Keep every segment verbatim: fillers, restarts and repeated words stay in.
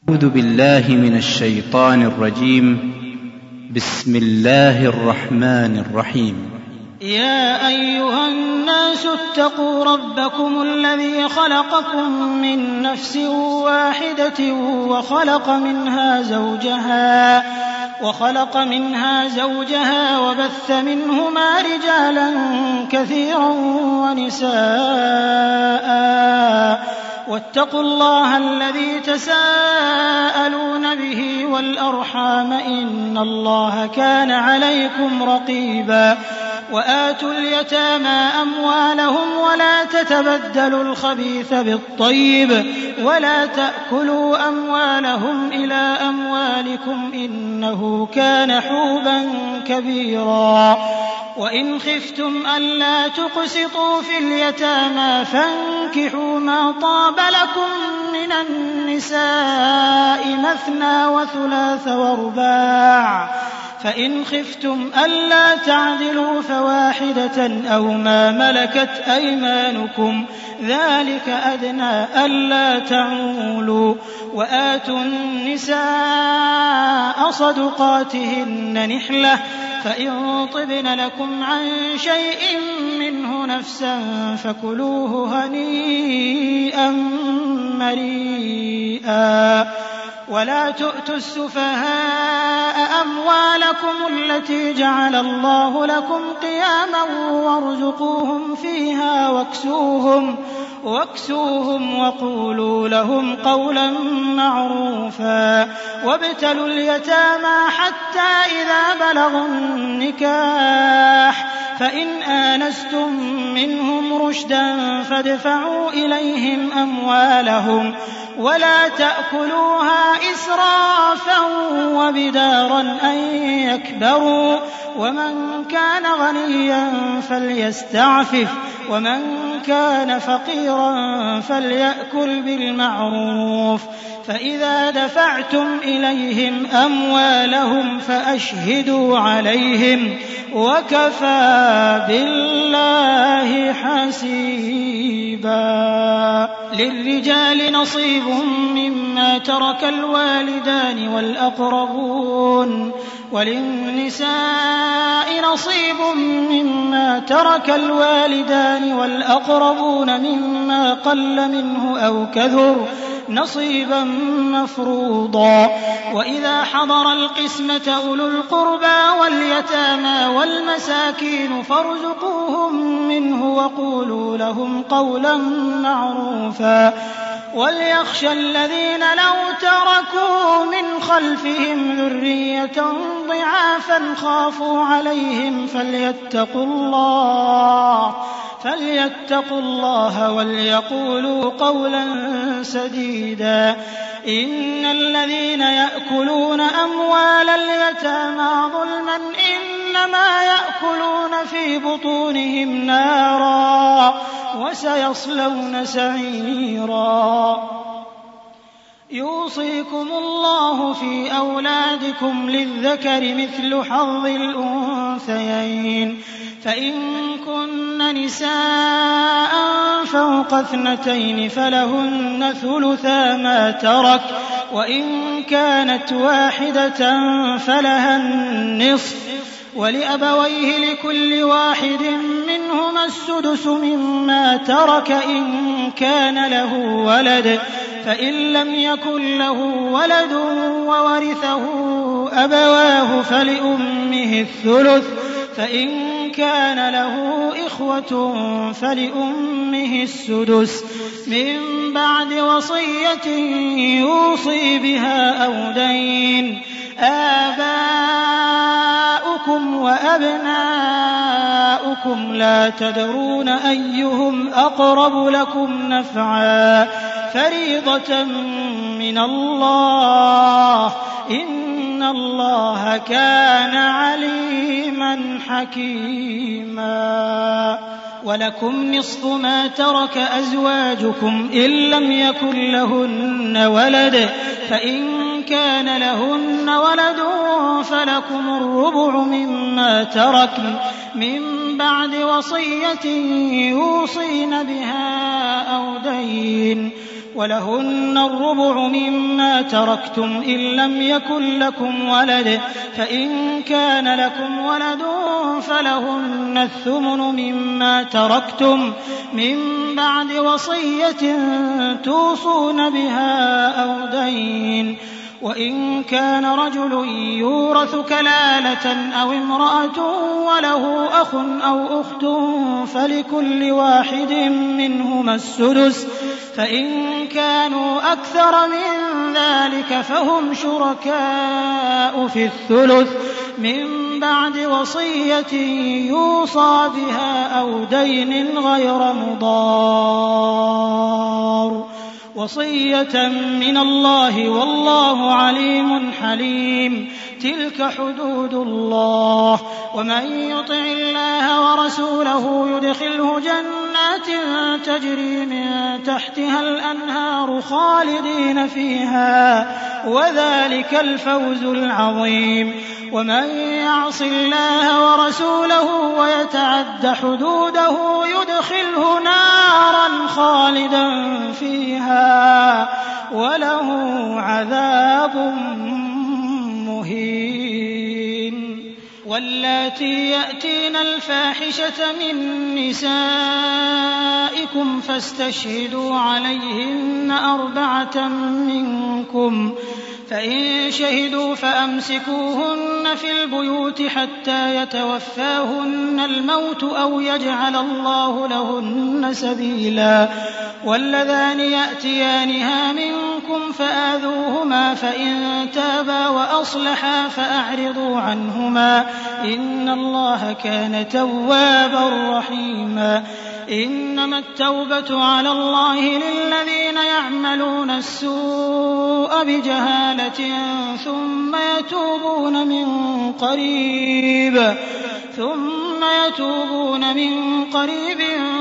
أعوذ بالله من الشيطان الرجيم. بسم الله الرحمن الرحيم. يا أيها الناس اتقوا ربكم الذي خلقكم من نفس واحدة وخلق منها زوجها وخلق منها زوجها وبث منهما رجالا كثيرا ونساء واتقوا الله الذي تساءلون به والأرحام إن الله كان عليكم رقيبا. وآتوا اليتامى أموالهم ولا تتبدلوا الخبيث بالطيب ولا تأكلوا أموالهم إلى أموالكم إنه كان حوبا كبيرا. وإن خفتم ألا تقسطوا في اليتامى فانكحوا ما طاب لكم من النساء مثنى وثلاث ورباع، فإن خفتم ألا تعدلوا فواحدة أو ما ملكت أيمانكم ذلك أدنى ألا تعولوا. وآتوا النساء صدقاتهن نحلة فإن طبن لكم عن شيء منه نفسا فكلوه هنيئا مريئا. ولا تؤتوا السفهاء أموالكم التي جعل الله لكم قياما وارزقوهم فيها واكسوهم, واكسوهم وقولوا لهم قولا معروفا. وابتلوا اليتامى حتى إذا بلغوا النكاح فإن آنستم منهم رشدا فادفعوا إليهم أموالهم ولا تأكلوها إسرافا وبدارا أن يكبروا. ومن كان غنيا فليستعفف ومن كان فقيرا فليأكل بالمعروف. فإذا دفعتم إليهم أموالهم فأشهدوا عليهم وكفى بالله حسيبا. للرجال نصيب مما ترك الوالدان والأقربون وللنساء نصيب مما ترك الوالدان والأقربون مما قل منه أو كثر نصيبا مفروضا. وإذا حضر القسمة أولو القربى واليتامى والمساكين فارزقوهم منه وقولوا لهم قولا معروفا. وليخشى الذين لو تركوا من خلفهم ذرية ضعافا خافوا عليهم فليتقوا الله فليتقوا الله وليقولوا قولا سديدا. إن الذين يأكلون أموال اليتامى ظلما إنما يأكلون في بطونهم نارا وسيصلون سعيرا. يوصيكم الله في أولادكم للذكر مثل حظ الأنثيين فإن كن نساء فوق اثنتين فلهن ثلثا ما ترك وإن كانت واحدة فلها النصف ولأبويه لكل واحد منهما السدس مما ترك إن كان له ولد فإن لم يكن له ولد وورثه أبواه فلأمه الثلث فإن كان له إخوة فلأمه السدس من بعد وصية يوصي بها أو دين. آباؤكم وأبناؤكم لا تدرون أيهم أقرب لكم نفعا فريضة من الله إن الله كان عليما حكيما. ولكم نصف ما ترك أزواجكم إن لم يكن لهن ولد فإن كان لهن ولد فلكم الربع مما تركن من بعد وصية يوصين بها أو دين. ولهن الربع مما تركتم إن لم يكن لكم ولد فإن كان لكم ولد فلهن الثمن مما تركتم من بعد وصية توصون بها أو دين وإن كان رجل يورث كلالة أو امرأة وله أخ أو أخت فلكل واحد منهما السدس فإن كانوا أكثر من ذلك فهم شركاء في الثلث من بعد وصية يوصى بها أو دين غير مضار وصية من الله والله عليم حليم. تلك حدود الله ومن يطع الله ورسوله يدخله جنات تجري من تحتها الأنهار خالدين فيها وذلك الفوز العظيم. ومن يعص الله ورسوله ويتعد حدوده يدخله نارا خالدا فيها وله عذاب مهين. واللاتي يأتين الفاحشة من نسائكم فاستشهدوا عليهن أربعة منكم فإن شهدوا فأمسكوهن في البيوت حتى يتوفاهن الموت أو يجعل الله لهن سبيلا. واللذان يأتيانها منكم فآذوهما فإن تابا وأصلحا فأعرضوا عنهما إن الله كان توابا رحيما. إنما التوبة على الله للذين يعملون السوء بجهالة ثم يتوبون من قريب ثم يتوبون من قريب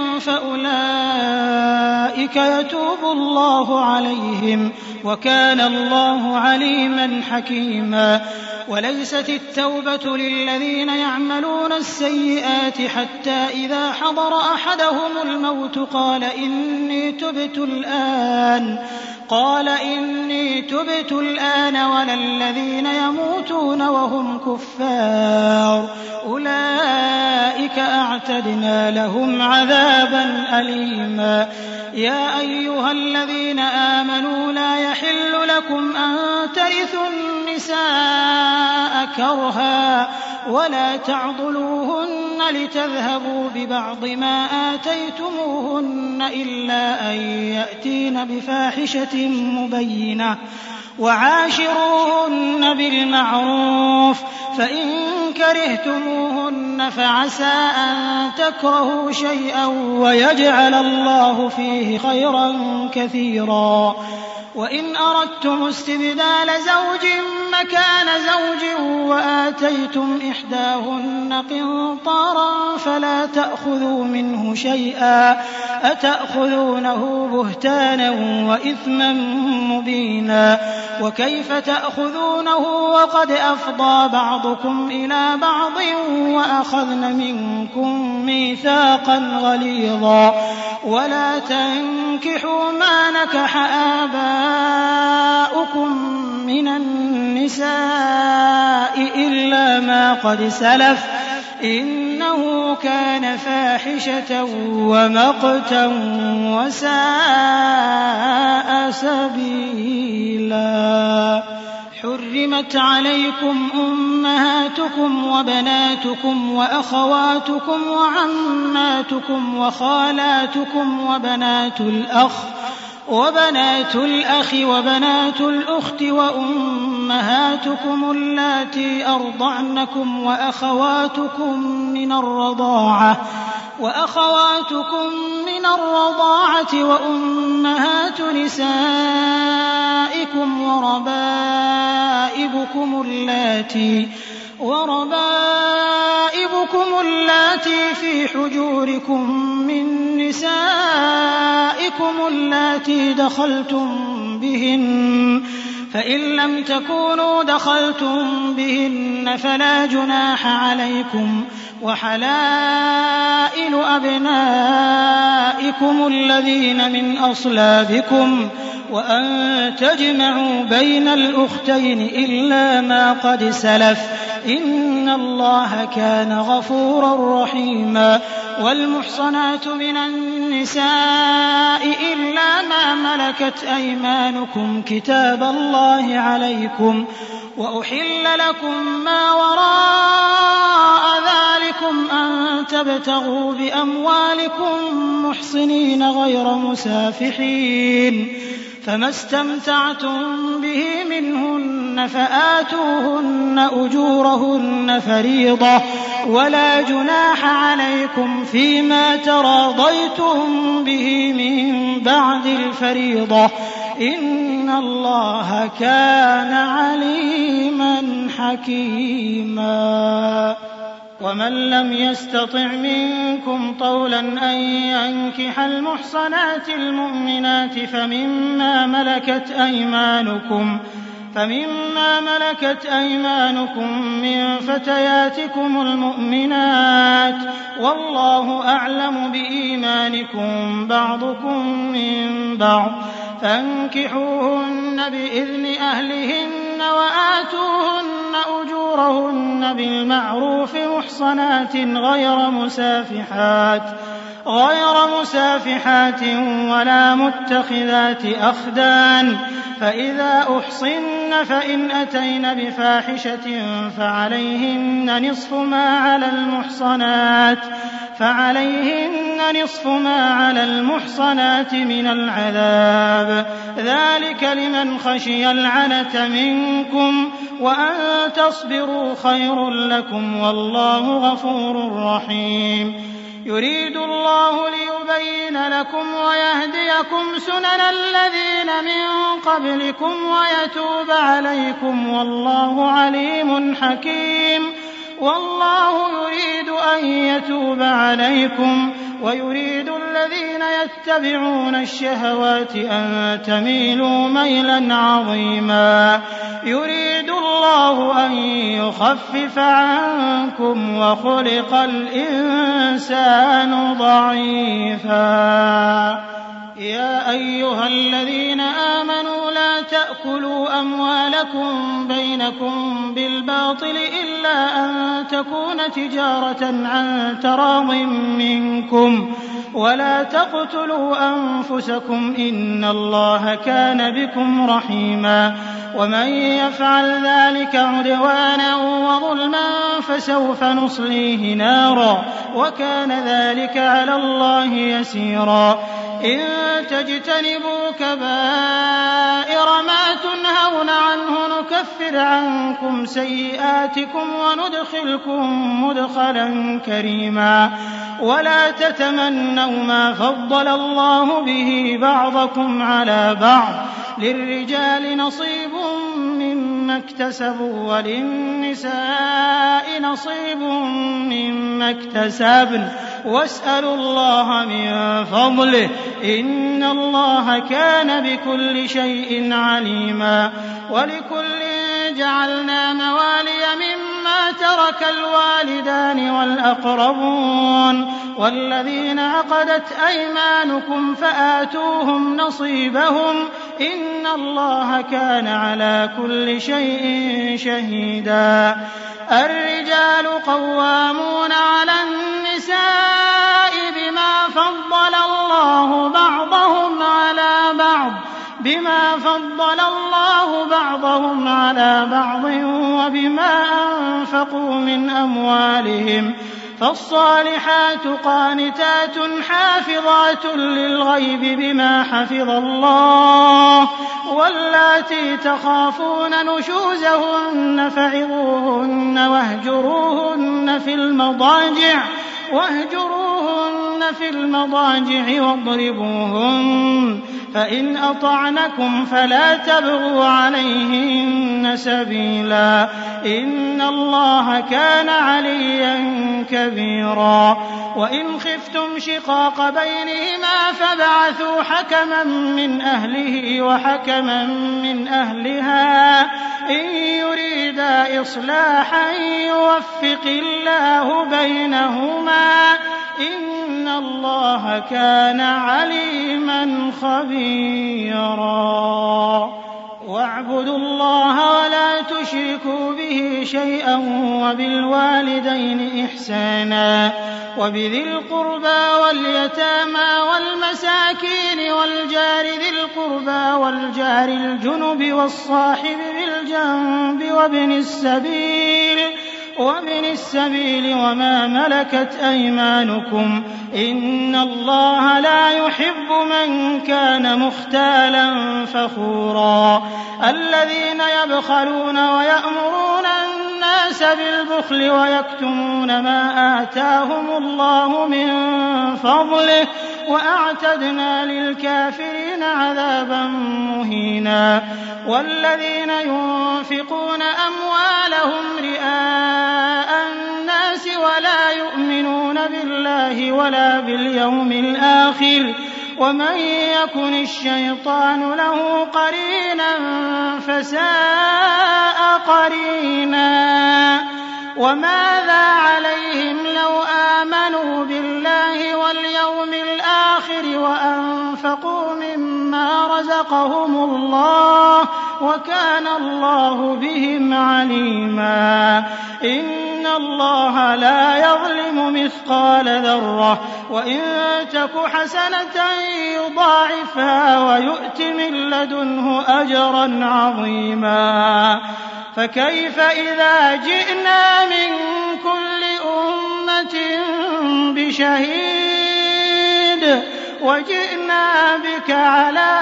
فأولئك يتوب الله عليهم وكان الله عليما حكيما. وليست التوبة للذين يعملون السيئات حتى إذا حضر أحدهم الموت قال إني تبت الآن قال إني تبت الآن ولا الذين يموتون وهم كفار أولئك أعتدنا لهم عذابا أليما. يا أيها الذين آمنوا لا يحل لكم أن ترثوا النساء كرها ولا تعضلوهن لتذهبوا ببعض ما آتيتموهن إلا أن يأتين بفاحشة مبينة وعاشروهن بالمعروف فإن كرهتموهن فعسى أن تكرهوا شيئا ويجعل الله فيه خيرا كثيرا. وإن أردتم استبدال زوج مكان زوج وآتيتم إحداهن قنطارا فلا تأخذوا منه شيئا أتأخذونه بهتانا وإثما مبينا. وكيف تأخذونه وقد أفضى بعضكم إلى بعض وأخذن منكم ميثاقا غليظا. ولا تنكحوا ما نكح آباؤكم من النساء إلا ما قد سلف إنه كان فاحشة ومقتا وساء سبيلا. حرمت عليكم أمهاتكم وبناتكم وأخواتكم وعماتكم وخالاتكم وبنات الأخ وبنات الأخ وبنات الأخت وأمهاتكم اللاتي أرضعنكم وأخواتكم من الرضاعة وأخواتكم من الرضاعة وأمهات نسائكم وربائبكم اللاتي وربائبكم اللاتي في حجوركم من نسائكم اللاتي دخلتم بهن فإن لم تكونوا دخلتم بهن فلا جناح عليكم وحلائل أبنائكم الذين من أصلابكم وأن تجمعوا بين الأختين إلا ما قد سلف إن الله كان غفورا رحيما والمحصنات من النساء إلا ما ملكت أيمانكم كتاب الله عليكم وأحل لكم ما وراء ذلكم أن تبتغوا بأموالكم محصنين غير مسافحين فما استمتعتم به منهن فآتوهن أجورهن فريضة ولا جناح عليكم فيما تراضيتم به من بعد الفريضة إن الله كان عليما حكيما ومن لم يستطع منكم طولا أن ينكح المحصنات المؤمنات فمما ملكت أيمانكم فمما ملكت أيمانكم من فتياتكم المؤمنات والله أعلم بإيمانكم بعضكم من بعض فانكحوهن بإذن أهلهن وآتوهن أجورهن بالمعروف محصنات غير مسافحات غير مسافحات ولا متخذات أخدان فإذا أحصن فإن أتين بفاحشة فعليهن نصف ما على المحصنات فعليهن نصف ما على المحصنات من العذاب ذلك لمن خشي العنة منكم وأن تصبروا خير لكم والله غفور رحيم يريد الله ليبين لكم ويهديكم سنن الذين من قبلكم ويتوب عليكم والله عليم حكيم والله يريد أن يتوب عليكم ويريد الذين يتبعون الشهوات أن تميلوا ميلا عظيما يريد الله أن يخفف عنكم وخلق الإنسان ضعيفا يا أيها الذين آمنوا لا تأكلوا أموالكم بينكم بالباطل إلا أن تكون تجارة عن تراض منكم ولا تقتلوا أنفسكم إن الله كان بكم رحيما ومن يفعل ذلك عدوانا وظلما فسوف نصليه نارا وكان ذلك على الله يسيرا إن تجتنبوا كبائر ما تنهون عنه نكفر عنكم سيئاتكم وندخلكم مدخلا كريما ولا تتمنوا ما فضل الله به بعضكم على بعض للرجال نصيب مما اكتسبوا وللنساء نصيب مما اكتسبن واسألوا الله من فضله إن الله كان بكل شيء عليما ولكل جعلنا موالي مما ترك الوالدان والأقربون والذين عقدت أيمانكم فآتوهم نصيبهم إن الله كان على كل شيء شهيدا الرجال قوامون على النساء بما فضل الله بعضهم على بعض بما فضل الله بعضهم على بعض وبما أنفقوا من أموالهم فالصالحات قانتات حافظات للغيب بما حفظ الله واللاتي تخافون نشوزهن فعظوهن واهجروهن في المضاجع واهجروهن في المضاجع واضربوهن فإن أطعنكم فلا تبغوا عليهن سبيلا إن الله كان عليا كبيرا وإن خفتم شقاق بينهما فابعثوا حكما من أهله وحكما من أهلها إن يريدا إصلاحا يوفق الله بينهما إن الله كان عليما خبيرا واعبدوا الله ولا تشركوا به شيئا وبالوالدين إحسانا وبذي القربى واليتامى والمساكين والجار ذي القربى والجار الجنب والصاحب بالجنب وابن السبيل وابن السبيل وما ملكت أيمانكم إن الله لا يحب من كان مختالا فخورا الذين يبخلون ويأمرون الناس بالبخل ويكتمون ما آتاهم الله من فضله وأعتدنا للكافرين عذابا مهينا والذين ينفقون أموالهم رئاء الناس ولا يؤمنون بالله ولا باليوم الآخر ومن يكن الشيطان له قرينا فساء قرينا وماذا عليهم لو آمنوا بالله واليوم الآخر وأنفقوا مما رزقهم الله وكان الله بهم عليما إن الله لا يظلم مثقال ذرة وإن تك حسنة يضاعفها ويؤت من لدنه أجرا عظيما فكيف إذا جئنا من كل أمة بشهيد وجئنا بك على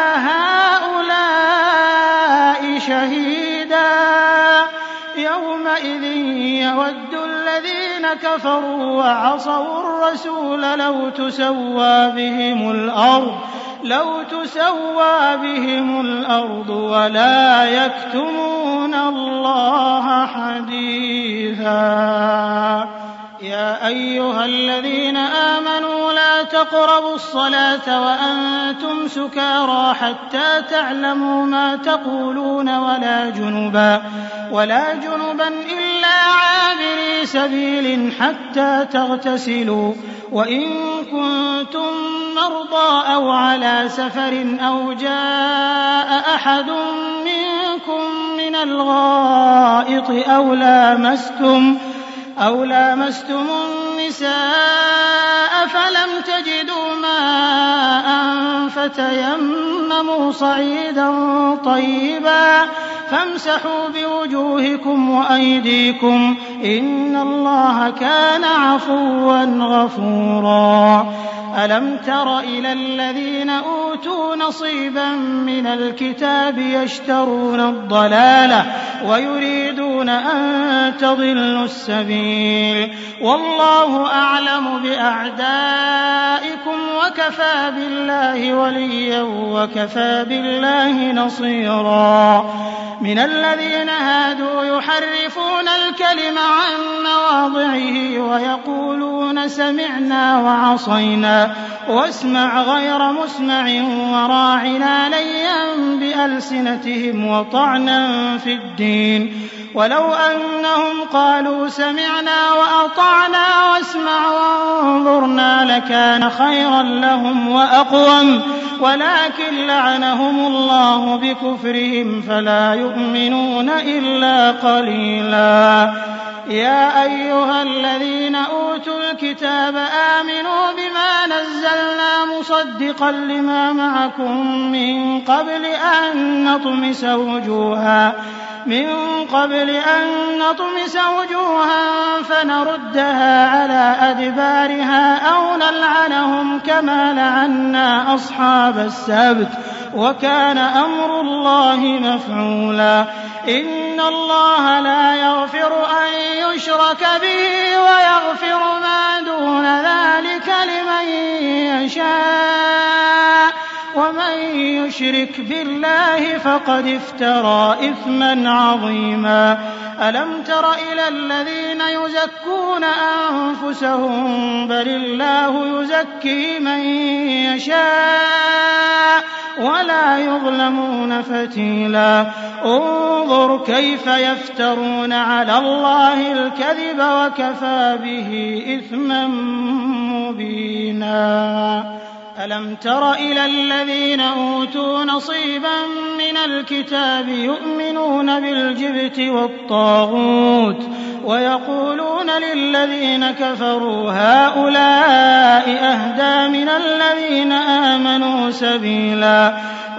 هؤلاء شهيدا يومئذ يود الذين كفروا وعصوا الرسول لو تسوى بهم الأرض لو تسوى بهم الأرض ولا يكتمون الله حديثا يا أيها الذين آمنوا لا تقربوا الصلاة وأنتم سكارى حتى تعلموا ما تقولون ولا جنبا ولا جنبا إلا عابري سبيل حتى تغتسلوا وإن كنتم مرضى أو على سفر أو جاء أحد منكم من الغائط أو لامستم أو لامستم النساء فلم تجدوا ماء فتيمموا صعيدا طيبا فامسحوا بوجوهكم وأيديكم إن الله كان عفوا غفورا ألم تر إلى الذين أوتوا نصيبا من الكتاب يشترون الضلالة ويريدون أن تضلوا السبيل والله أعلم بأعدائكم وكفى بالله وليا وكفى بالله نصيرا من الذين هادوا يحرفون الكلم عن مواضعه ويقولون سمعنا وعصينا واسمع غير مسمع وراعنا ليا بألسنتهم وطعنا في الدين ولو أنهم قالوا سمعنا وأطعنا واسمع وانظرنا لكان خيرا لهم وأقوم ولكن لعنهم الله بكفرهم فلا يؤمنون إلا قليلا يا أيها الذين أوتوا الكتاب آمنوا بما نزلنا مصدقا لما معكم من قبل أن نطمس وجوها من قبل أن نطمس وجوها فنردها على أدبارها أو نلعنهم كما لعنا أصحاب السبت وكان أمر الله مفعولا إن الله لا يغفر أن يشرك به ويغفر ما دون ذلك لمن يشاء ومن يشرك بالله فقد افترى إثما عظيما ألم تر إلى الذين يزكون أنفسهم بل الله يزكي من يشاء ولا يظلمون فتيلا انظر كيف يفترون على الله الكذب وكفى به إثما مبينا ألم تر إلى الذين أوتوا نصيبا من الكتاب يؤمنون بالجبت والطاغوت ويقولون للذين كفروا هؤلاء أهدى من الذين آمنوا سبيلا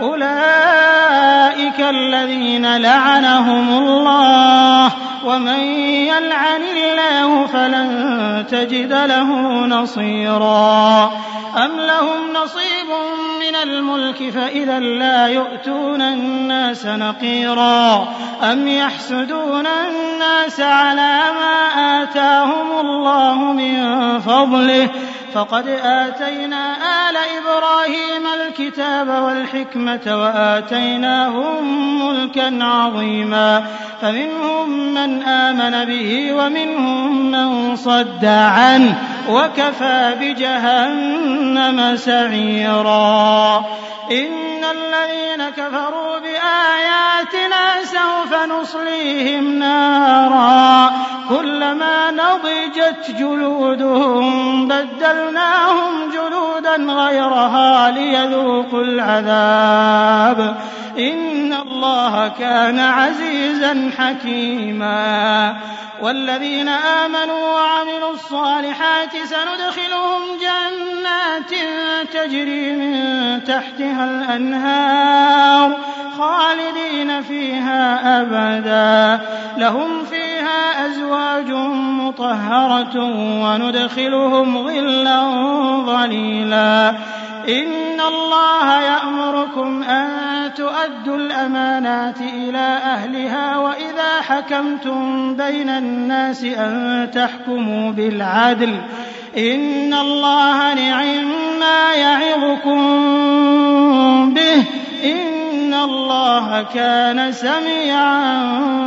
أولئك الذين لعنهم الله ومن يلعن الله فلن تجد له نصيرا أم لهم نصيب من الملك فإذا لا يؤتون الناس نقيرا أم يحسدون الناس على ما آتاهم الله من فضله فقد آتينا آل إبراهيم الكتاب والحكمة وآتيناهم ملكا عظيما فمنهم من آمن به ومنهم من صد عنه وكفى بجهنم سعيرا إن الذين كفروا بآياتنا سوف نصليهم نارا كلما نضجت جلودهم بدلناهم جلودا غيرها ليذوقوا العذاب إن الله كان عزيزا حكيما والذين آمنوا وعملوا الصالحات سندخلهم جنات تجري من تحتها الأنهار خالدين فيها أبدا لهم فيها أزواج مطهرة وندخلهم ظلا ظليلا إن الله يأمركم أن تؤدوا الأمانات إلى أهلها وإذا حكمتم بين الناس أن تحكموا بالعدل إن الله نعما يعظكم به إن الله كان سميعا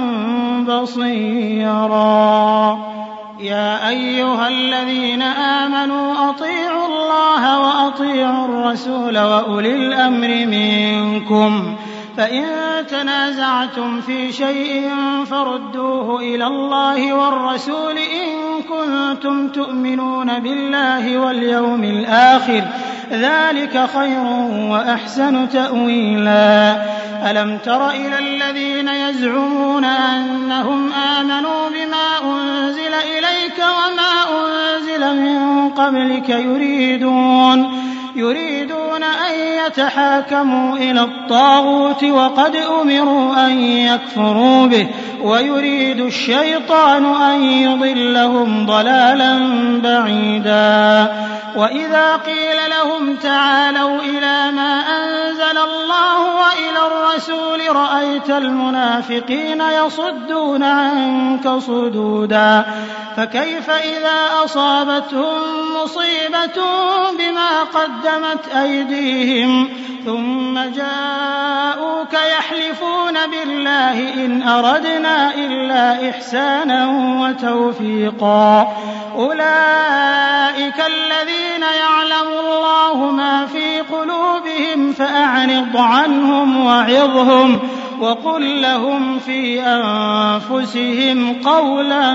بصيرا يا أيها الذين آمنوا أطيعوا الله وأطيعوا الرسول وأولي الأمر منكم فإن تنازعتم في شيء فردوه إلى الله والرسول إن كنتم تؤمنون بالله واليوم الآخر ذلك خير وأحسن تأويلا ألم تر إلى الذين يزعمون أنهم آمنوا بما أنزل إليك وما أنزل من قبلك يريدون يريدون أن يتحاكموا إلى الطاغوت وقد أمروا أن يكفروا به ويريد الشيطان أن يضلهم ضلالا بعيدا وإذا قيل لهم تعالوا إلى ما أنزل الله وإلى الرسول رأيت المنافقين يصدون عنك صدودا فكيف إذا أصابتهم مصيبة بما قدمت أيديهم ثم جاءوك يحلفون بالله إن أردنا إلا إحسانا وتوفيقا أولئك الذين يعلم الله ما في قلوبهم فأعرض عنهم وعظهم وقل لهم في أنفسهم قولا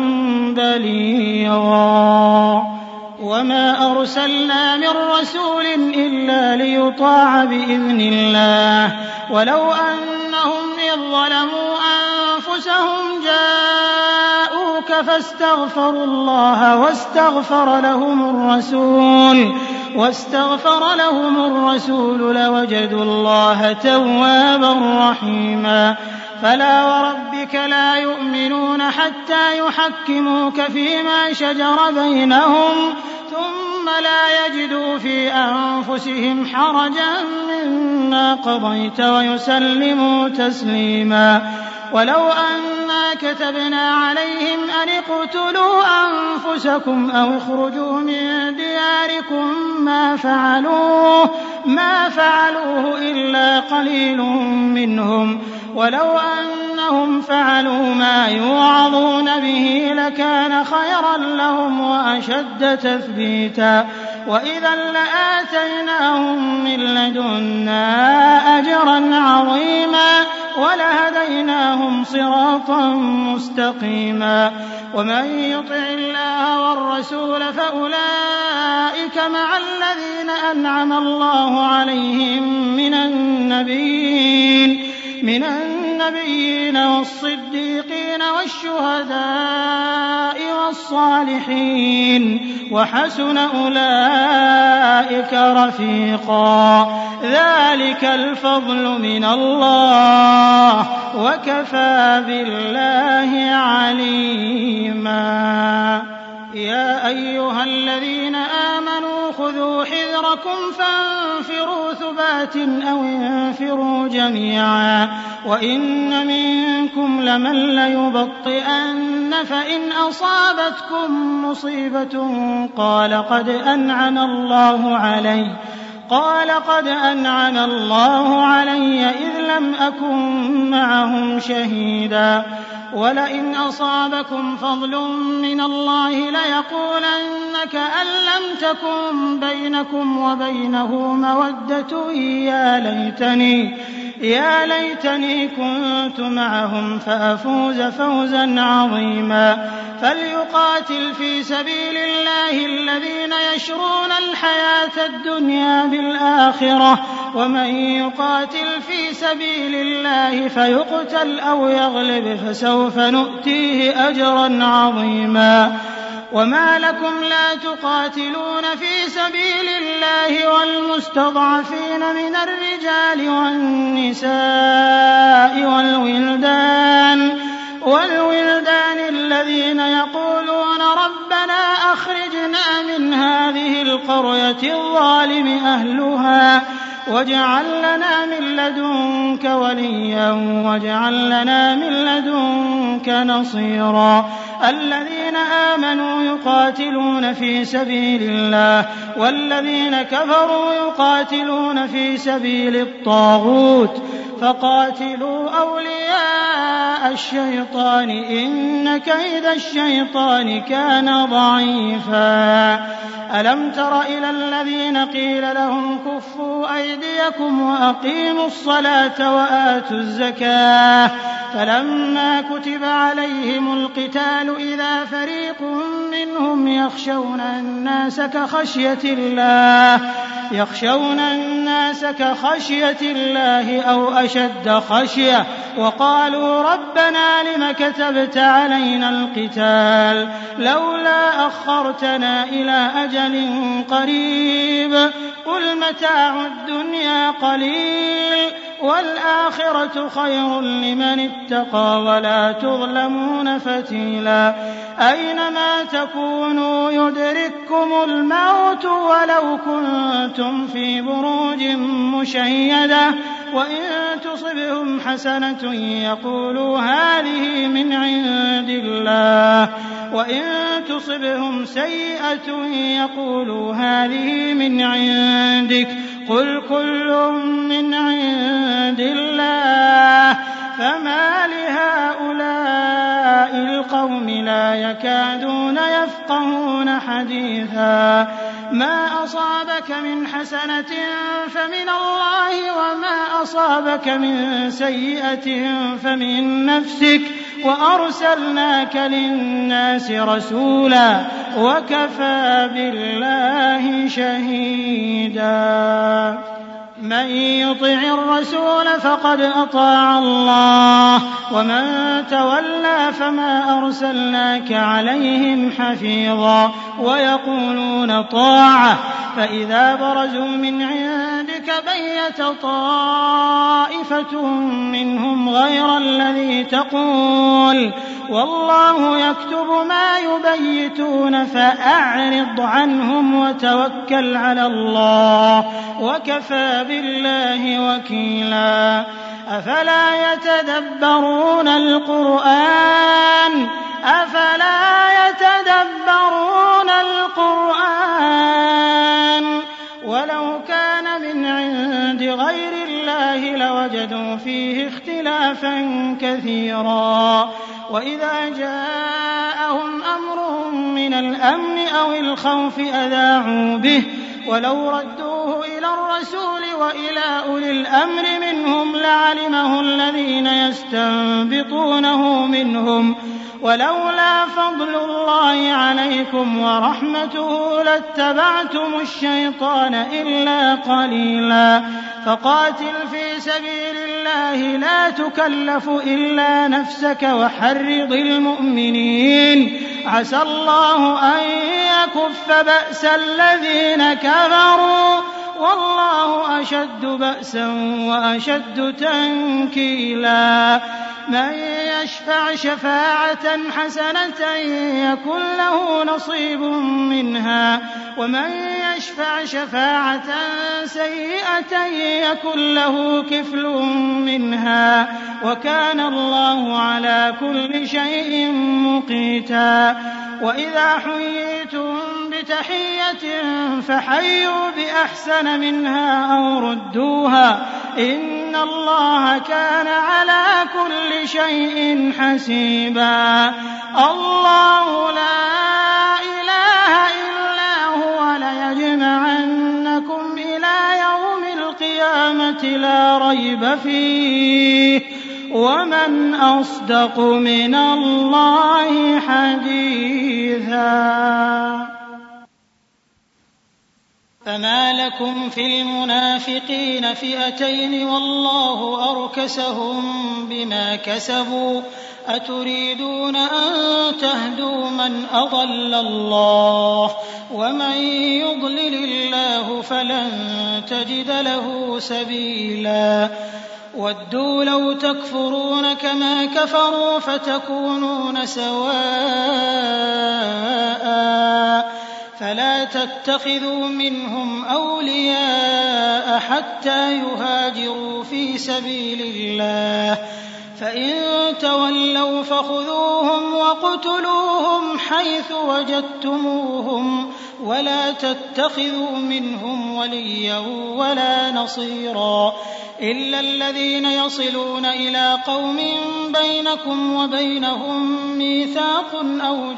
بليغا وما أرسلنا من رسول إلا ليطاع بإذن الله ولو أنهم إذ ظلموا أنفسهم جاءوك فاستغفروا الله واستغفر لهم الرسول واستغفر لهم الرسول لوجدوا الله توابا رحيما فلا وربك لا يؤمنون حتى يحكموك فيما شجر بينهم ثم لا يجدوا في أنفسهم حرجا مما قضيت ويسلموا تسليما ولو أن ما كتبنا عليهم أن اقتلوا أنفسكم أو اخرجوا من دياركم ما فعلوه ما فعلوه إلا قليل منهم ولو أنهم فعلوا ما يوعظون به لكان خيرا لهم وأشد تثبيتا وإذا لآتيناهم من لدنا أجرا عظيما ولهديناهم صراطا مستقيما ومن يطع الله والرسول فأولئك مع الذين أنعم الله عليهم من النبيين من النبيين والصديقين والشهداء والصالحين وحسن أولئك رفيقا ذلك الفضل من الله وكفى بالله عليما يا أيها الذين آمنوا خذوا حذركم فانفروا ثبات أو انفروا جميعا وإن منكم لمن ليبطئن فإن أصابتكم مصيبة قال قد أنعم الله علي قال قد أنعم الله علي إذ لم أكن معهم شهيدا ولئن أصابكم فضل من الله ليقولن كأن لم تكن بينكم وبينه مودة يا ليتني يا ليتني كنت معهم فأفوز فوزا عظيما فليقاتل في سبيل الله الذين يشرون الحياة الدنيا بالآخرة ومن يقاتل في سبيل الله فيقتل أو يغلب فسوف نؤتيه أجرا عظيما وما لكم لا تقاتلون في سبيل الله والمستضعفين من الرجال والنساء والولدان والولدان الذين يقولون ربنا أخرجنا من هذه القرية الظالم أهلها واجعل لنا من لدنك وليا واجعل لنا من لدنك نصيرا الذين آمنوا يقاتلون في سبيل الله والذين كفروا يقاتلون في سبيل الطاغوت فقاتلوا أولياء الشيطان إن كيد الشيطان كان ضعيفا ألم تر إلى الذين قيل لهم كفوا أيديكم وأقيموا الصلاة وآتوا الزكاة فلما كتب عليهم القتال إذا فريق منهم يخشون الناس كخشية الله يخشون الناس كخشية الله أو أشد خشية وقالوا ربنا لم كتبت علينا القتال لولا أخرتنا إلى أجل قريب قل متاع الدنيا قليل والآخرة خير لمن اتقى ولا تظلمون فتيلا أينما تكونوا يدرككم الموت ولو كنتم في بروج مشيدة وإن تصبهم حسنة يقولوا هذه من عند الله وإن تصبهم سيئة يقولوا هذه من عندك قل كل من عند الله فما لهؤلاء القوم لا يكادون يفقهون حديثا ما أصابك من حسنة فمن الله وما أصابك من سيئة فمن نفسك وأرسلناك للناس رسولا وكفى بالله شهيدا من يطع الرسول فقد أطاع الله ومن تولى فما أرسلناك عليهم حفيظا ويقولون طاعة فإذا برزوا من عندك بيت طائفة منهم غير الذي تقول والله يكتب ما يبيتون فأعرض عنهم وتوكل على الله وكفى بالله وكيلا أفلا يتدبرون القرآن أفلا يتدبرون القرآن ولو كان من عند غير الله لوجدوا فيه اختلافا كثيرا وإذا جاءهم أمر من الأمن أو الخوف أذاعوا به ولو ردوه إلى الرسول وإلى أولي الأمر منهم لعلمه الذين يستنبطونه منهم ولولا فضل الله عليكم ورحمته لاتبعتم الشيطان إلا قليلا فقاتل في سبيل الله لا تكلف إلا نفسك وحرض المؤمنين عسى الله أن يكف بأس الذين كفروا والله أشد بأسا وأشد تنكيلا من يشفع شفاعة حسنة يكن له نصيب منها ومن يشفع شفاعة سيئة يكن له كفل منها وكان الله على كل شيء مقيتا وإذا حييتم بتحية فحيوا بأحسن منها أو ردوها إن الله كان على كل شيء حسيبا الله لا إله إلا هو ليجمعنكم إلى يوم القيامة لا ريب فيه ومن أصدق من الله حديثا فما لكم في المنافقين فئتين والله أركسهم بما كسبوا أتريدون أن تهدوا من أضل الله ومن يضلل الله فلن تجد له سبيلا ودوا لو تكفرون كما كفروا فتكونون سواء فلا تتخذوا منهم أولياء حتى يهاجروا في سبيل الله فإن تولوا فخذوهم وقتلوهم حيث وجدتموهم ولا تتخذوا منهم وليا ولا نصيرا إلا الذين يصلون إلى قوم بينكم وبينهم ميثاق أو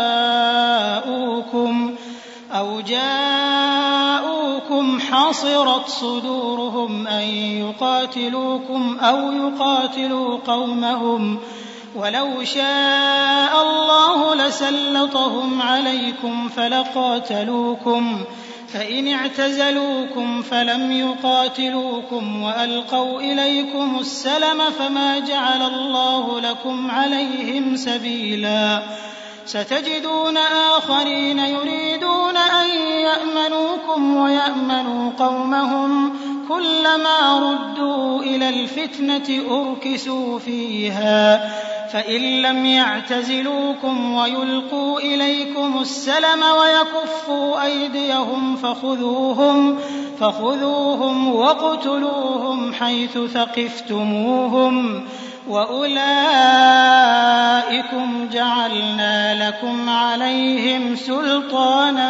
جاءوكم أو جاءوكم حصرت صدورهم أن يقاتلوكم أو يقاتلوا قومهم ولو شاء الله لسلطهم عليكم فلقاتلوكم فإن اعتزلوكم فلم يقاتلوكم وألقوا إليكم السلم فما جعل الله لكم عليهم سبيلا ستجدون آخرين يريدون أن يأمنوكم ويأمنوا قومهم كلما ردوا إلى الفتنة أركسوا فيها فإن لم يعتزلوكم ويلقوا إليكم السلم ويكفوا أيديهم فخذوهم فخذوهم وقتلوهم حيث ثقفتموهم وأولئكم جعلنا لكم عليهم سلطانا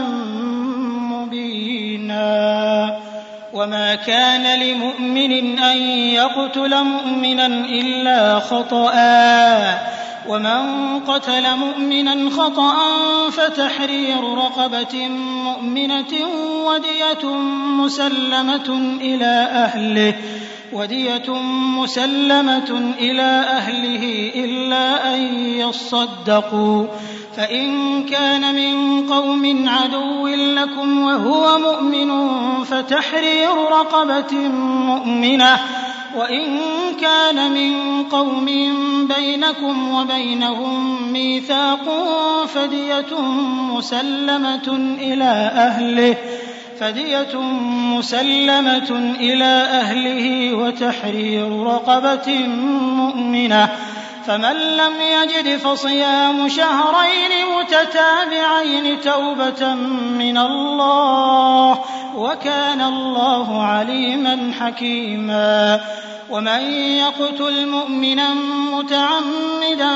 مبينا وما كان لمؤمن أن يقتل مؤمنا إلا خطأ ومن قتل مؤمنا خطأ فتحرير رقبة مؤمنة ودية مسلمة إلى أهله ودية مسلمة إلى أهله إلا أن يصدقوا فإن كان من قوم عدو لكم وهو مؤمن فتحرير رقبة مؤمنة وإن كان من قوم بينكم وبينهم ميثاق فدية مسلمة إلى أهله فدية مسلمة إلى أهله وتحرير رقبة مؤمنة فمن لم يجد فصيام شهرين متتابعين توبة من الله وكان الله عليما حكيما ومن يقتل مؤمنا متعمدا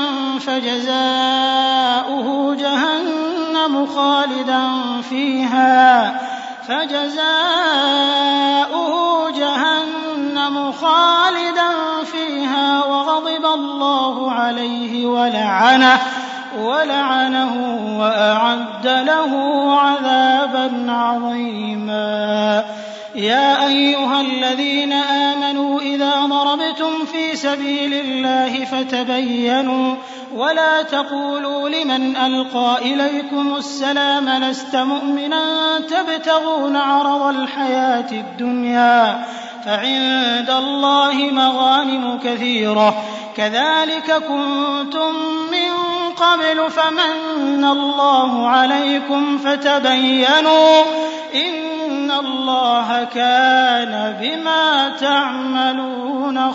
فجزاؤه جهنم خالدا فيها فجزاؤه جهنم خالدا فيها وغضب الله عليه ولعنه ولعنه وأعد له عذابا عظيما. يا أيها الذين آمنوا إذا ضربتم في سبيل الله فتبينوا ولا تقولوا لمن ألقى إليكم السلام لست مؤمنا تبتغون عرض الحياة الدنيا فعند الله مغانم كثيرة كذلك كنتم من قبل فمن الله عليكم فتبينوا إن الله كان بما تعملون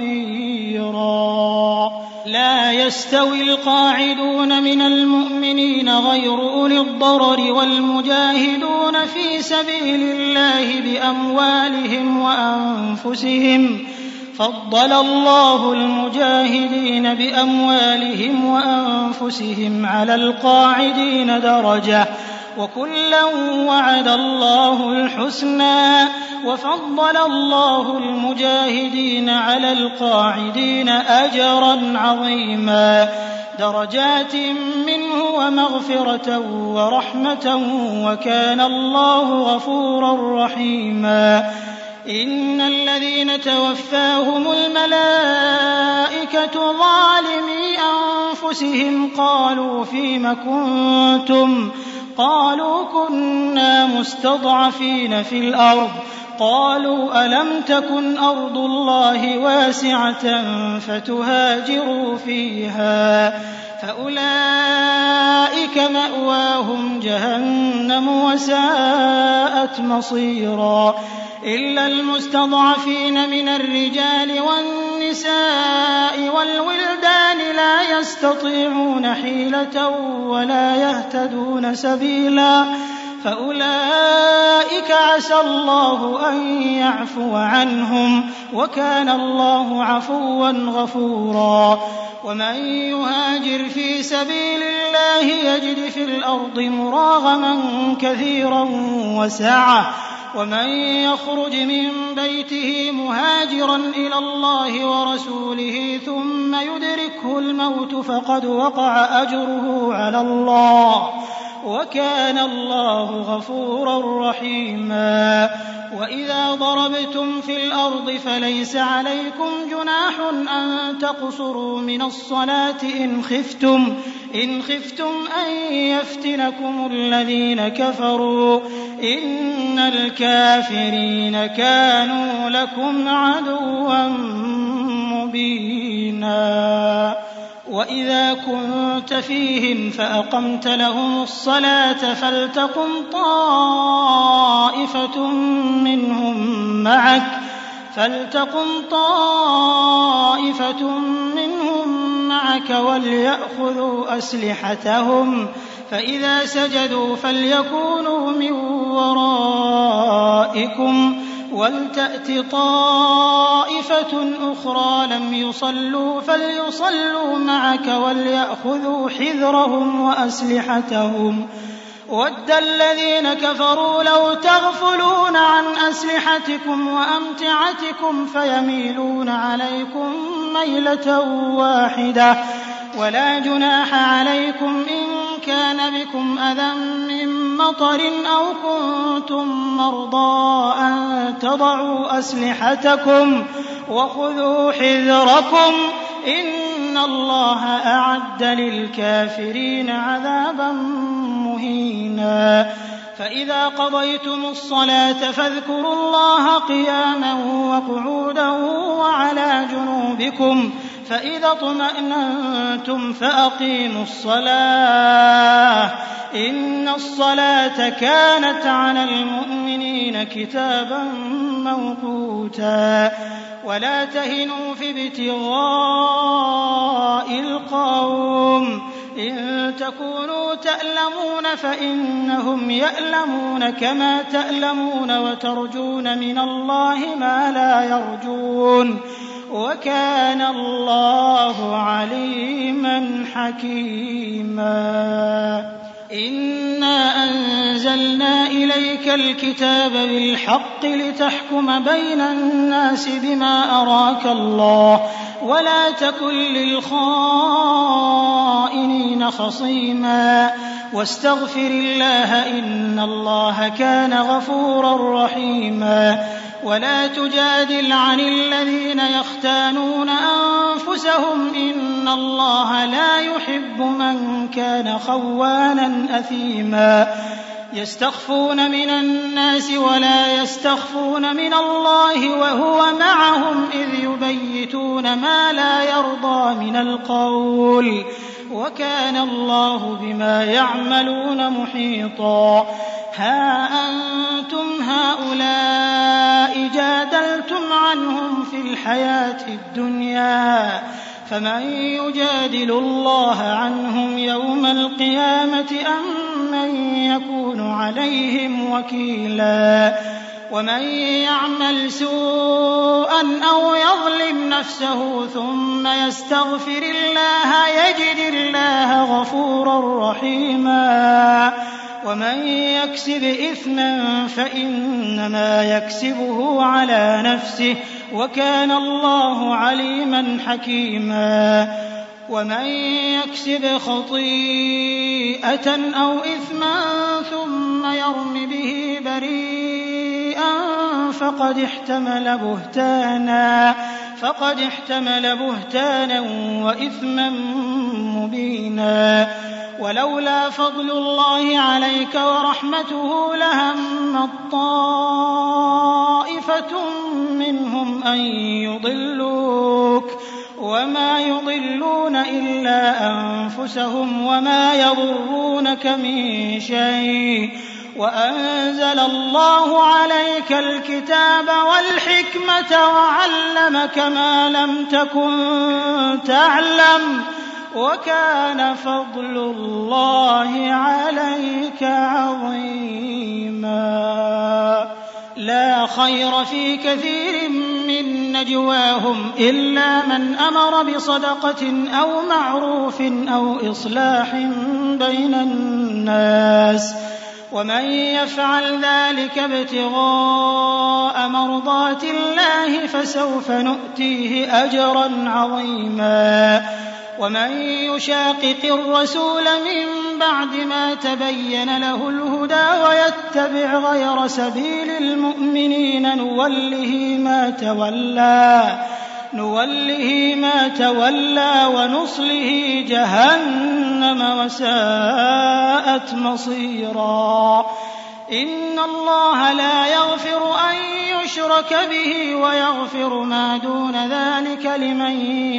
خبيرا. لا يستوي القاعدون من المؤمنين غير أولي الضرر والمجاهدون في سبيل الله بأموالهم وأنفسهم فضل الله المجاهدين بأموالهم وأنفسهم على القاعدين درجة وكلا وعد الله الحسنى وفضل الله المجاهدين على القاعدين أجرا عظيما درجات منه ومغفرة ورحمة وكان الله غفورا رحيما. إن الذين توفاهم الملائكة ظالمي أنفسهم قالوا فيم كنتم قالوا كنا مستضعفين في الأرض قالوا ألم تكن أرض الله واسعة فتهاجروا فيها فأولئك مأواهم جهنم وساءت مصيرا. إلا المستضعفين من الرجال والنساء والولدان لا يستطيعون حيلة ولا يهتدون سبيلا فأولئك عسى الله أن يعفو عنهم وكان الله عفوا غفورا. ومن يهاجر في سبيل الله يجد في الأرض مراغما كثيرا وسعة ومن يخرج من بيته مهاجرا إلى الله ورسوله ثم يدركه الموت فقد وقع أجره على الله وكان الله غفورا رحيما. وإذا ضربتم في الأرض فليس عليكم جناح أن تقصروا من الصلاة إن خفتم إن خفتم أن يفتنكم الذين كفروا إن الكافرين كانوا لكم عدوا مبينا. وإذا كنت فيهم فأقمت لهم الصلاة فلتقم طائفة منهم معك فلتقم طائفة منهم معك وليأخذوا أسلحتهم فإذا سجدوا فليكونوا من ورائكم ولتأت طائفة أخرى لم يصلوا فليصلوا معك وليأخذوا حذرهم وأسلحتهم وَدَّ الَّذِينَ كَفَرُوا لَوْ تَغْفُلُونَ عَنْ أَسْلِحَتِكُمْ وَأَمْتِعَتِكُمْ فَيَمِيلُونَ عَلَيْكُمْ مَيْلَةً وَاحِدَةً وَلَا جُنَاحَ عَلَيْكُمْ إِن كَانَ بِكُمْ أَذًى مِّن مَّطَرٍ أَوْ كُنتُم مَّرْضَىٰ أَن تَضَعُوا أَسْلِحَتَكُمْ وَخُذُوا حِذْرَكُمْ إِنَّ اللَّهَ أَعَدَّ لِلْكَافِرِينَ عَذَابًا مُّهِينًا. فإذا قضيتم الصلاة فاذكروا الله قياما وقعودا وعلى جنوبكم فإذا اطمأننتم فأقيموا الصلاة إن الصلاة كانت على المؤمنين كتابا موقوتا. ولا تهنوا في ابتغاء القوم إن تكونوا تألمون فإنهم يألمون كما تألمون وترجون من الله ما لا يرجون وكان الله عليما حكيما. إنا أنزلنا إليك الكتاب بالحق لتحكم بين الناس بما أراك الله ولا تكن للخائنين خصيما واستغفر الله إن الله كان غفورا رحيما. ولا تجادل عن الذين يختانون أنفسهم إن الله لا يحب من كان خوانا أثيما. يستخفون من الناس ولا يستخفون من الله وهو معهم إذ يبيتون ما لا يرضى من القول وكان الله بما يعملون محيطا. ها أنتم هؤلاء جادلتم عنهم في الحياة الدنيا فمن يجادل الله عنهم يوم القيامة أم من يكون عليهم وكيلا. ومن يعمل سوءا أو يظلم نفسه ثم يستغفر الله يجد الله غفورا رحيما. ومن يكسب إثما فإنما يكسبه على نفسه وكان الله عليما حكيما. ومن يكسب خطيئة أو إثما ثم يرم به بريئا فقد احتمل بهتانا فقد احتمل بهتانا وإثما مبينا. ولولا فضل الله عليك ورحمته لهم طائفة منهم أن يضلوك وما يضلون إلا أنفسهم وما يضرونك من شيء وأنزل الله عليك الكتاب والحكمة وعلمك ما لم تكن تعلم وكان فضل الله عليك عظيما. لا خير في كثير من نجواهم إلا من أمر بصدقة أو معروف أو إصلاح بين الناس ومن يفعل ذلك ابتغاء مرضات الله فسوف نؤتيه أجرا عظيما. ومن يشاقق الرسول من بعد ما تبين له الهدى ويتبع غير سبيل المؤمنين نوله ما تولى نوله ما تولى ونصله جهنم وساءت مصيرا. إن الله لا يغفر أن يشرك به ويغفر ما دون ذلك لمن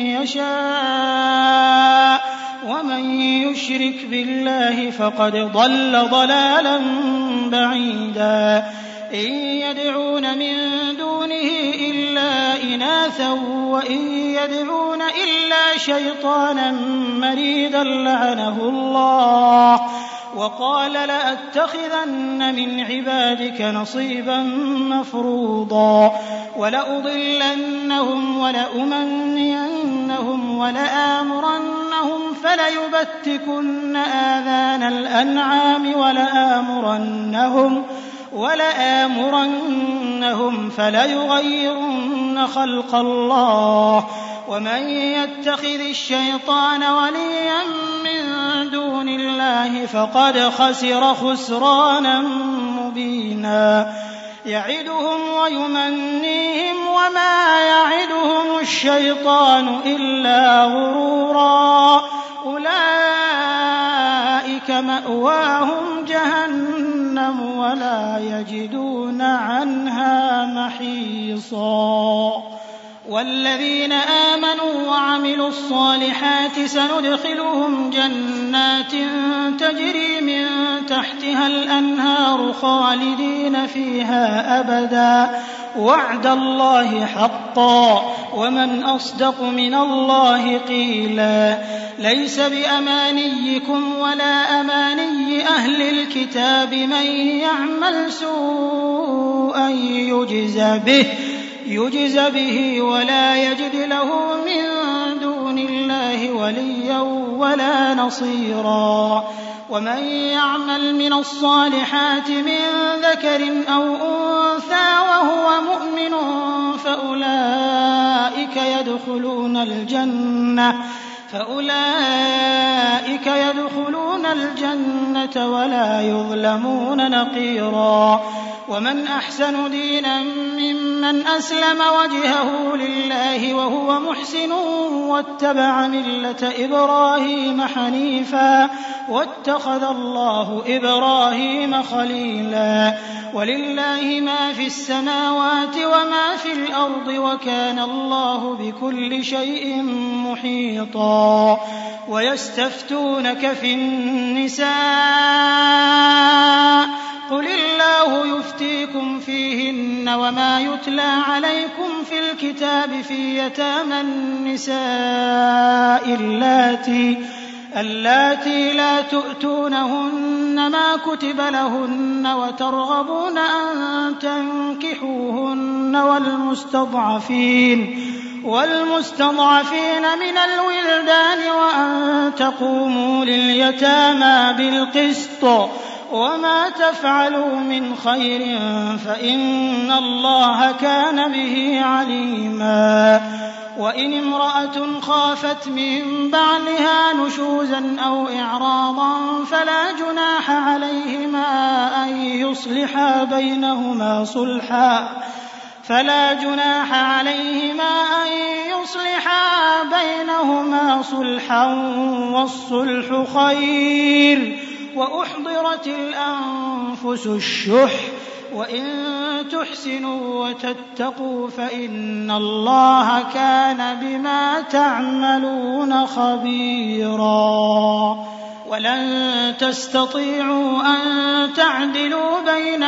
يشاء ومن يشرك بالله فقد ضل ضلالا بعيدا. إن يدعون من دونه إلا إناثا وإن يدعون إلا شيطانا مريدا لعنه الله وقال لأتخذن من عبادك نصيبا مفروضا ولأضلنهم ولأمنينهم ولآمرنهم فليبتكن آذان الأنعام ولآمرنهم ولآمرنهم فليغيرن خلق الله ومن يتخذ الشيطان وليا من دون الله فقد خسر خسرانا مبينا. يعدهم ويمنيهم وما يعدهم الشيطان إلا غرورا. أولئك مأواهم جهنم ولا يجدون عنها محيصا. والذين آمنوا وعملوا الصالحات سندخلهم جنات تجري من تحتها الأنهار خالدين فيها أبدا وعد الله حقا ومن أصدق من الله قيلا ليس بأمانيكم ولا أماني أهل الكتاب من يعمل سوءا يجز به يجز به ولا يجد له من دون الله وليا ولا نصيرا ومن يعمل من الصالحات من ذكر أو أنثى وهو مؤمن فأولئك يدخلون الجنة فأولئك يدخلون الجنة ولا يظلمون نقيرا ومن أحسن دينا ممن أسلم وجهه لله وهو محسن واتبع ملة إبراهيم حنيفا واتخذ الله إبراهيم خليلا ولله ما في السماوات وما في الأرض وكان الله بكل شيء محيطا ويستفتونك في النساء قل الله يفتيكم فيهن وما يتلى عليكم في الكتاب في يتامى النساء اللاتي اللاتي لا تؤتونهن ما كتب لهن وترغبون أن تنكحوهن والمستضعفين والمستضعفين من الولدان وأن تقوموا لليتامى بالقسط وما تفعلوا من خير فإن الله كان به عليما وإن امرأة خافت من بعلها نشوزا أو إعراضا فلا جناح عليهما أن يصلحا بينهما صلحا فلا جناح عليهما أن يصلحا بينهما صلحا والصلح خير وأحضرت الأنفس الشح وإن تحسنوا وتتقوا فإن الله كان بما تعملون خبيرا ولن تستطيعوا أن تعدلوا بين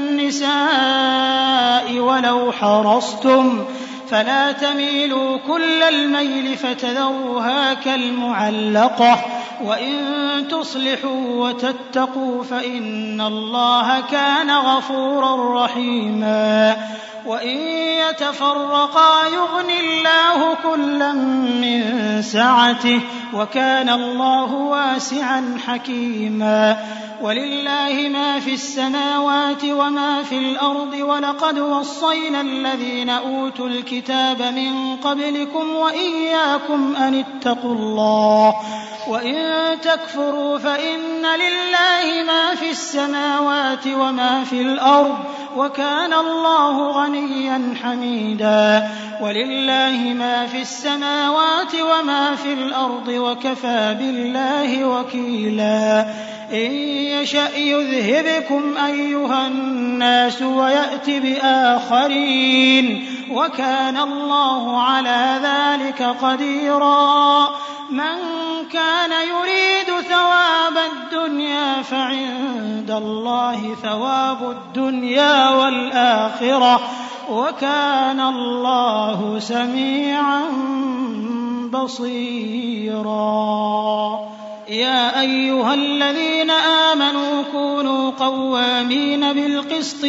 النساء ولو حرصتم فلا تميلوا كل الميل فتذروها كالمعلقة وإن تصلحوا وتتقوا فإن الله كان غفورا رحيما وإن يتفرقا يغن الله كلا من سعته وكان الله واسعا حكيما ولله ما في السماوات وما في الأرض ولقد وصينا الذين أوتوا الكتاب من قبلكم وإياكم أن اتقوا الله وإن تكفروا فإن لله ما في السماوات وما في الأرض وكان الله غنيا حميدا ولله ما في السماوات وما في الأرض وكفى بالله وكيلا إن يشأ يذهبكم أيها الناس ويأت بآخرين وكان الله على ذلك قديرا من كان يريد ثواب الدنيا فعند الله ثواب الدنيا والآخرة وكان الله سميعا بصيرا يا أيها الذين آمنوا كونوا قوامين بالقسط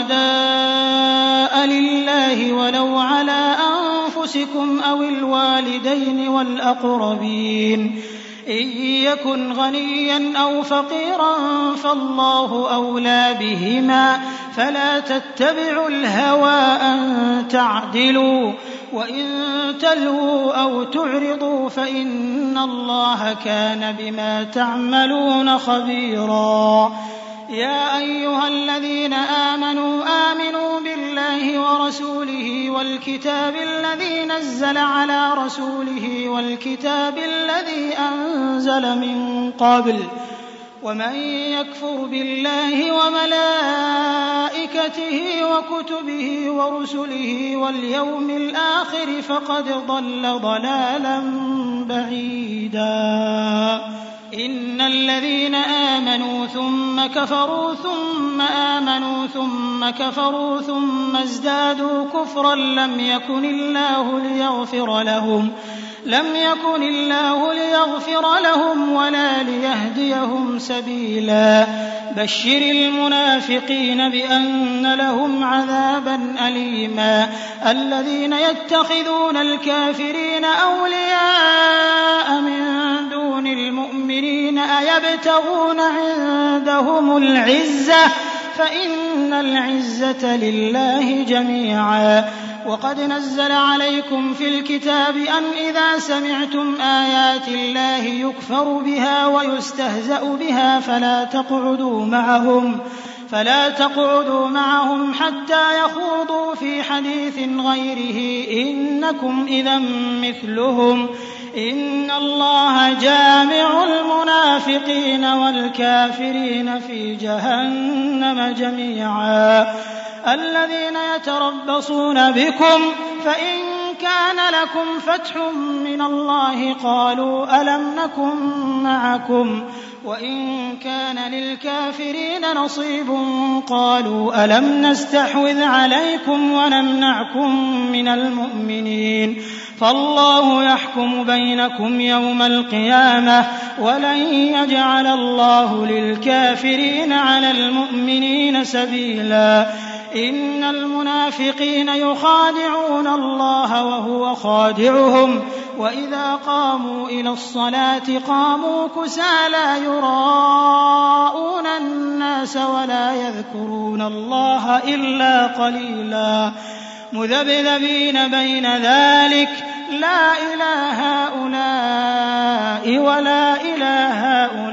شهداء لله ولو على أنفسكم أو الوالدين والأقربين إن يكن غنيا أو فقيرا فالله أولى بهما فلا تتبعوا الهوى أن تعدلوا وإن تلووا أو تعرضوا فإن الله كان بما تعملون خبيرا يا أيها الذين آمنوا آمنوا بالله ورسوله والكتاب الذي نزل على رسوله والكتاب الذي أنزل من قبل ومن يكفر بالله وملائكته وكتبه ورسله واليوم الآخر فقد ضل ضلالا بعيدا إن الذين آمنوا ثم كفروا ثم آمنوا ثم كفروا ثم ازدادوا كفرا لم يكن الله ليغفر لهم لم يكن الله ليغفر لهم ولا ليهديهم سبيلا بشر المنافقين بأن لهم عذابا أليما الذين يتخذون الكافرين أولياء من دون المؤمنين أيبتغون عندهم العزة فإن العزة لله جميعا وقد نزل عليكم في الكتاب أن إذا سمعتم آيات الله يكفر بها ويستهزأ بها فلا تقعدوا معهم فلا تقعدوا معهم حتى يخوضوا في حديث غيره إنكم إذا مثلهم إن الله جامع المنافقين والكافرين في جهنم جميعا الذين يتربصون بكم فإن كان لكم فتح من الله قالوا ألم نكن معكم وإن كان للكافرين نصيب قالوا ألم نستحوذ عليكم ونمنعكم من المؤمنين فالله يحكم بينكم يوم القيامة ولن يجعل الله للكافرين على المؤمنين سبيلا إن المنافقين يخادعون الله وهو خادعهم وإذا قاموا إلى الصلاة قاموا كسالى يراءون الناس ولا يذكرون الله إلا قليلا مذبذبين بين ذلك لا إله هؤلاء ولا إله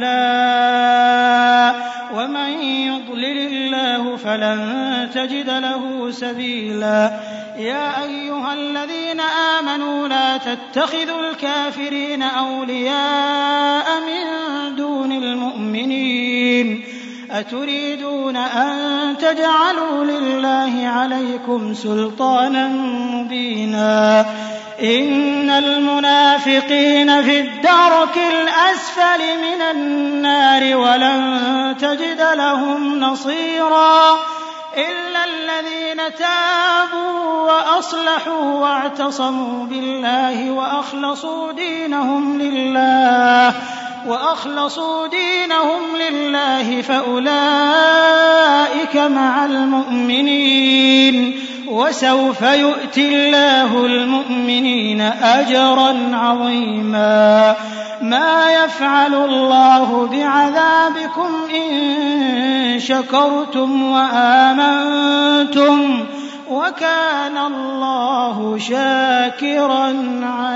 هؤلاء ومن يضلل الله فلن تجد له سبيلا يا أيها الذين آمنوا لا تتخذوا الكافرين أولياء من دون المؤمنين أتريدون أن تجعلوا لله عليكم سلطانا مبينا إن المنافقين في الدرك الأسفل من النار ولن تجد لهم نصيرا إلا الذين تابوا وأصلحوا واعتصموا بالله وأخلصوا دينهم لله وأخلصوا دينهم لله فأولئك مع المؤمنين وسوف يؤتي الله المؤمنين أجرا عظيما ما يفعل الله بعذابكم إن شكرتم وآمنتم وكان الله شاكرا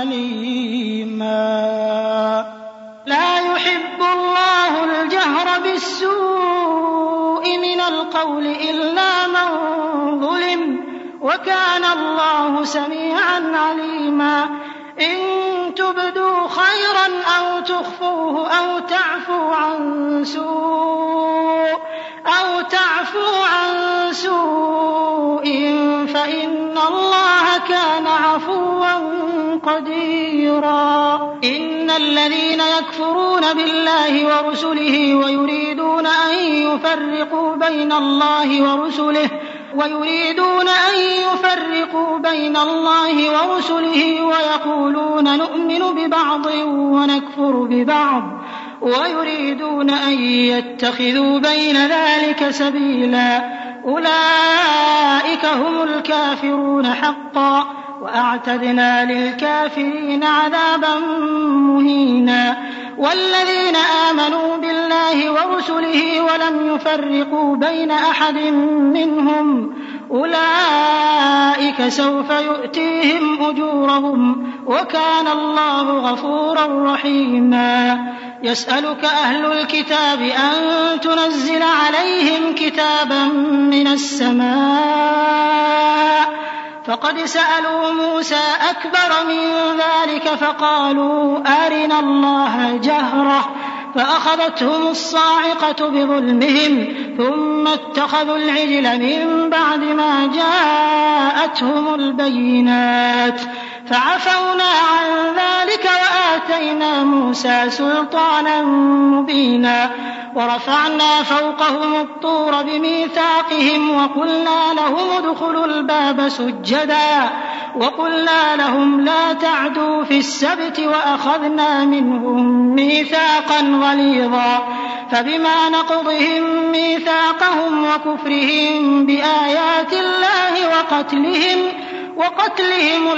عليما لا يحب الله الجهر بالسوء من القول إلا من ظلم وكان الله سميعا عليما إن تبدوا خيرا أو تخفوه أو تعفوا عن سوء أو تعفوا عن سوء فإن الله كان عفوا قديرا إن الذين يكفرون بالله ورسله ويريدون أن يفرقوا بين الله ورسله ويريدون أن يفرقوا بين الله ورسله ويقولون نؤمن ببعض ونكفر ببعض ويريدون أن يتخذوا بين ذلك سبيلا أولئك هم الكافرون حقا وأعتدنا للكافرين عذابا مهينا والذين آمنوا بالله ورسله ولم يفرقوا بين أحد منهم أولئك سوف يؤتيهم أجورهم وكان الله غفورا رحيما يسألك أهل الكتاب أن تنزل عليهم كتابا من السماء فقد سألوا موسى أكبر من ذلك فقالوا أرنا الله جهرة فأخذتهم الصاعقة بظلمهم ثم اتخذوا العجل من بعد ما جاءتهم البينات فعفونا عن ذلك وآتينا موسى سلطانا مبينا ورفعنا فوقهم الطور بميثاقهم وقلنا لهم ادخلوا الباب سجدا وقلنا لهم لا تعدوا في السبت وأخذنا منهم ميثاقا غليظا فبما نقضهم ميثاقهم وكفرهم بآيات الله وقتلهم وقتلهم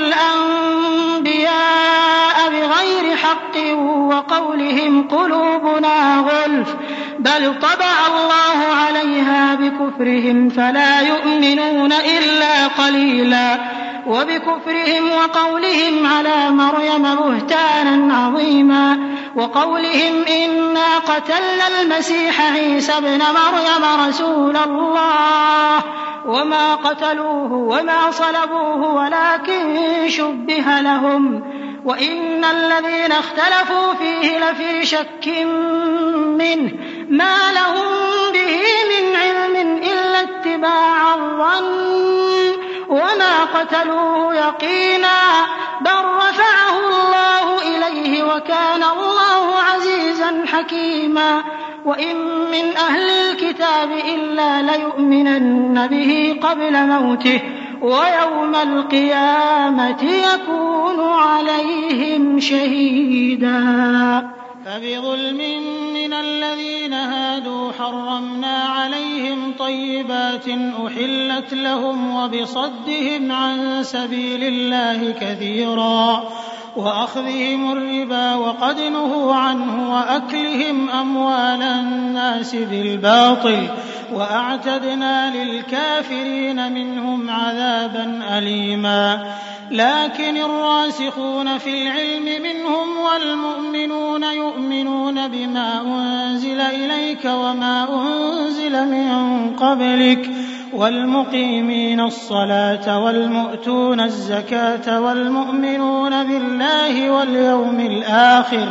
الأنبياء بغير حق وقولهم قلوبنا غلف بل طبع الله عليها بكفرهم فلا يؤمنون إلا قليلا وبكفرهم وقولهم على مريم بهتانا عظيما وقولهم إنا قتلنا المسيح عيسى ابن مريم رسول الله وما قتلوه وما صلبوه ولكن شبه لهم وإن الذين اختلفوا فيه لفي شك منه ما لهم به من علم إلا اتباع الظن وما قتلوه يقينا بل رفعه الله إليه وكان الله عزيزا حكيما وإن من أهل الكتاب إلا ليؤمنن به قبل موته ويوم القيامة يكون عليهم شهيدا. فبظلم من الذين هادوا حرمنا عليهم طيبات أحلت لهم وبصدهم عن سبيل الله كثيرا وأخذهم الربا وقد نهوا عنه وأكلهم أموال الناس بالباطل وأعتدنا للكافرين منهم عذابا أليما. لكن الراسخون في العلم منهم والمؤمنون يؤمنون بما أنزل إليك وما أنزل من قبلك والمقيمين الصلاة والمؤتون الزكاة والمؤمنون بالله واليوم الآخر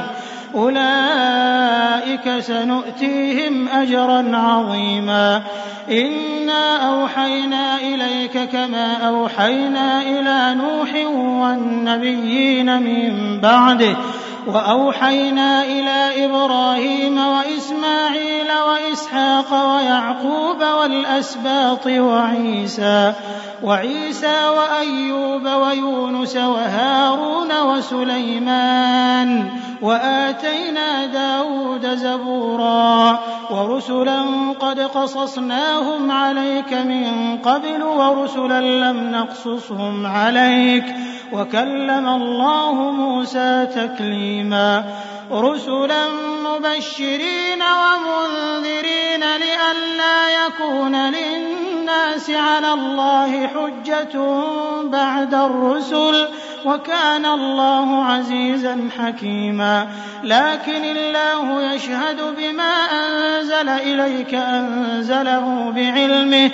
أولئك سنؤتيهم أجرا عظيما. إنا أوحينا إليك كما أوحينا إلى نوح والنبيين من بعده وأوحينا إلى إبراهيم وإسماعيل وإسحاق ويعقوب والأسباط وعيسى وعيسى وأيوب ويونس وهارون وسليمان وآتينا داود زبورا ورسلا قد قصصناهم عليك من قبل ورسلا لم نقصصهم عليك وكلم الله موسى تكليما. رسلا مبشرين ومنذرين لئلا يكون للناس على الله حجة بعد الرسل وكان الله عزيزا حكيما. لكن الله يشهد بما أنزل إليك أنزله بعلمه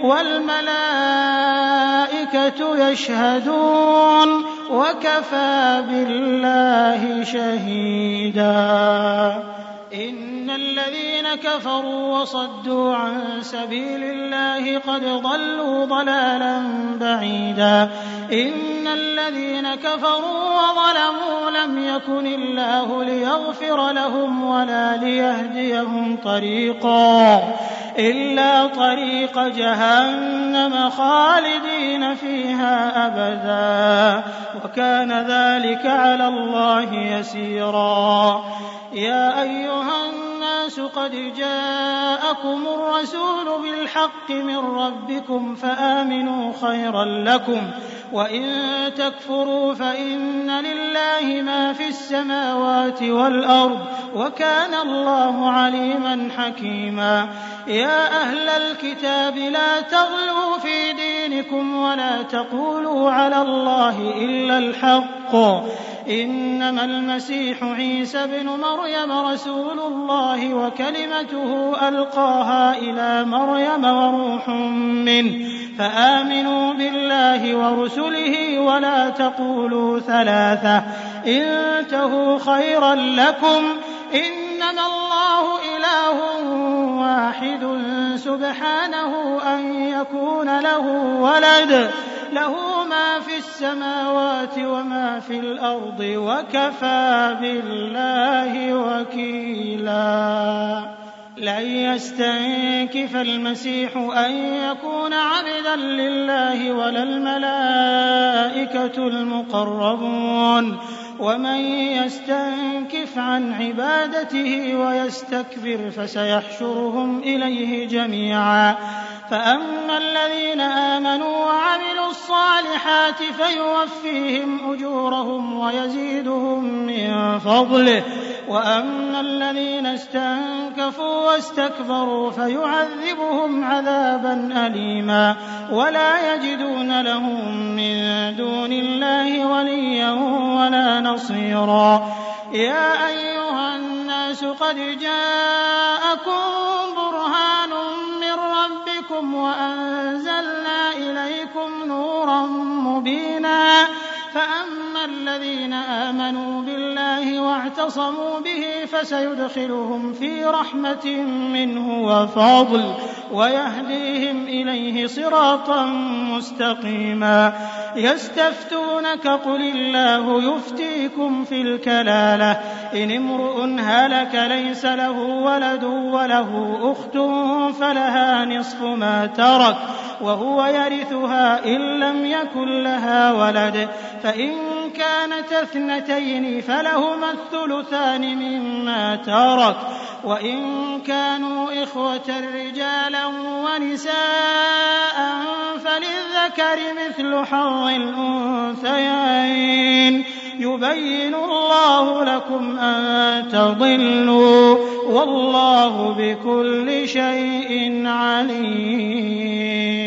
والملائكة يشهدون وكفى بالله شهيدا. إن الذين كفروا وصدوا عن سبيل الله قد ضلوا ضلالا بعيدا. إن الذين كفروا وظلموا لم يكن الله ليغفر لهم ولا ليهديهم طريقا إلا طريق جهنم خالدين فيها أبدا وكان ذلك على الله يسيرا. يا أيها الناس قد جاءكم الرسول بالحق من ربكم فآمنوا خيرا لكم وإن تكفروا فإن لله ما في السماوات والأرض وكان الله عليما حكيما. يا أهل الكتاب لا تغلوا في دينكم ولا تقولوا على الله إلا الحق إنما المسيح عيسى بن مريم رسول الله وكلمته ألقاها إلى مريم وروح منه فآمنوا بالله ورسله ولا تقولوا ثلاثة انتهوا خيرا لكم إن إنما الله إله واحد سبحانه أن يكون له ولد له ما في السماوات وما في الأرض وكفى بالله وكيلا لن يستنكف المسيح أن يكون عبدا لله ولا الملائكة المقربون ومن يستنكف عن عبادته ويستكبر فسيحشرهم إليه جميعا فأما الذين آمنوا وعملوا الصالحات فيوفيهم أجورهم ويزيدهم من فضله وأما الذين استنكفوا واستكبروا فيعذبهم عذابا أليما ولا يجدون لهم من دون الله وليا ولا نصيرا يا أيها الناس قد جاءكم برهان من ربكم وأنزلنا إليكم نورا مبينا فأما الذين آمنوا بالله واعتصموا به فسيدخلهم في رحمة منه وفضل ويهديهم إليه صراطا مستقيما يستفتونك قل الله يفتيكم في الكلالة إن امرؤ هلك ليس له ولد وله أخت فلها نصف ما ترك وهو يرثها إن لم يكن لها ولد فإن كانت اثنتين فلهما الثلثان مما ترك وإن كانوا إخوة رجالا ونساء فللذكر مثل حظ الأنثيين يبين الله لكم أن تضلوا والله بكل شيء عليم.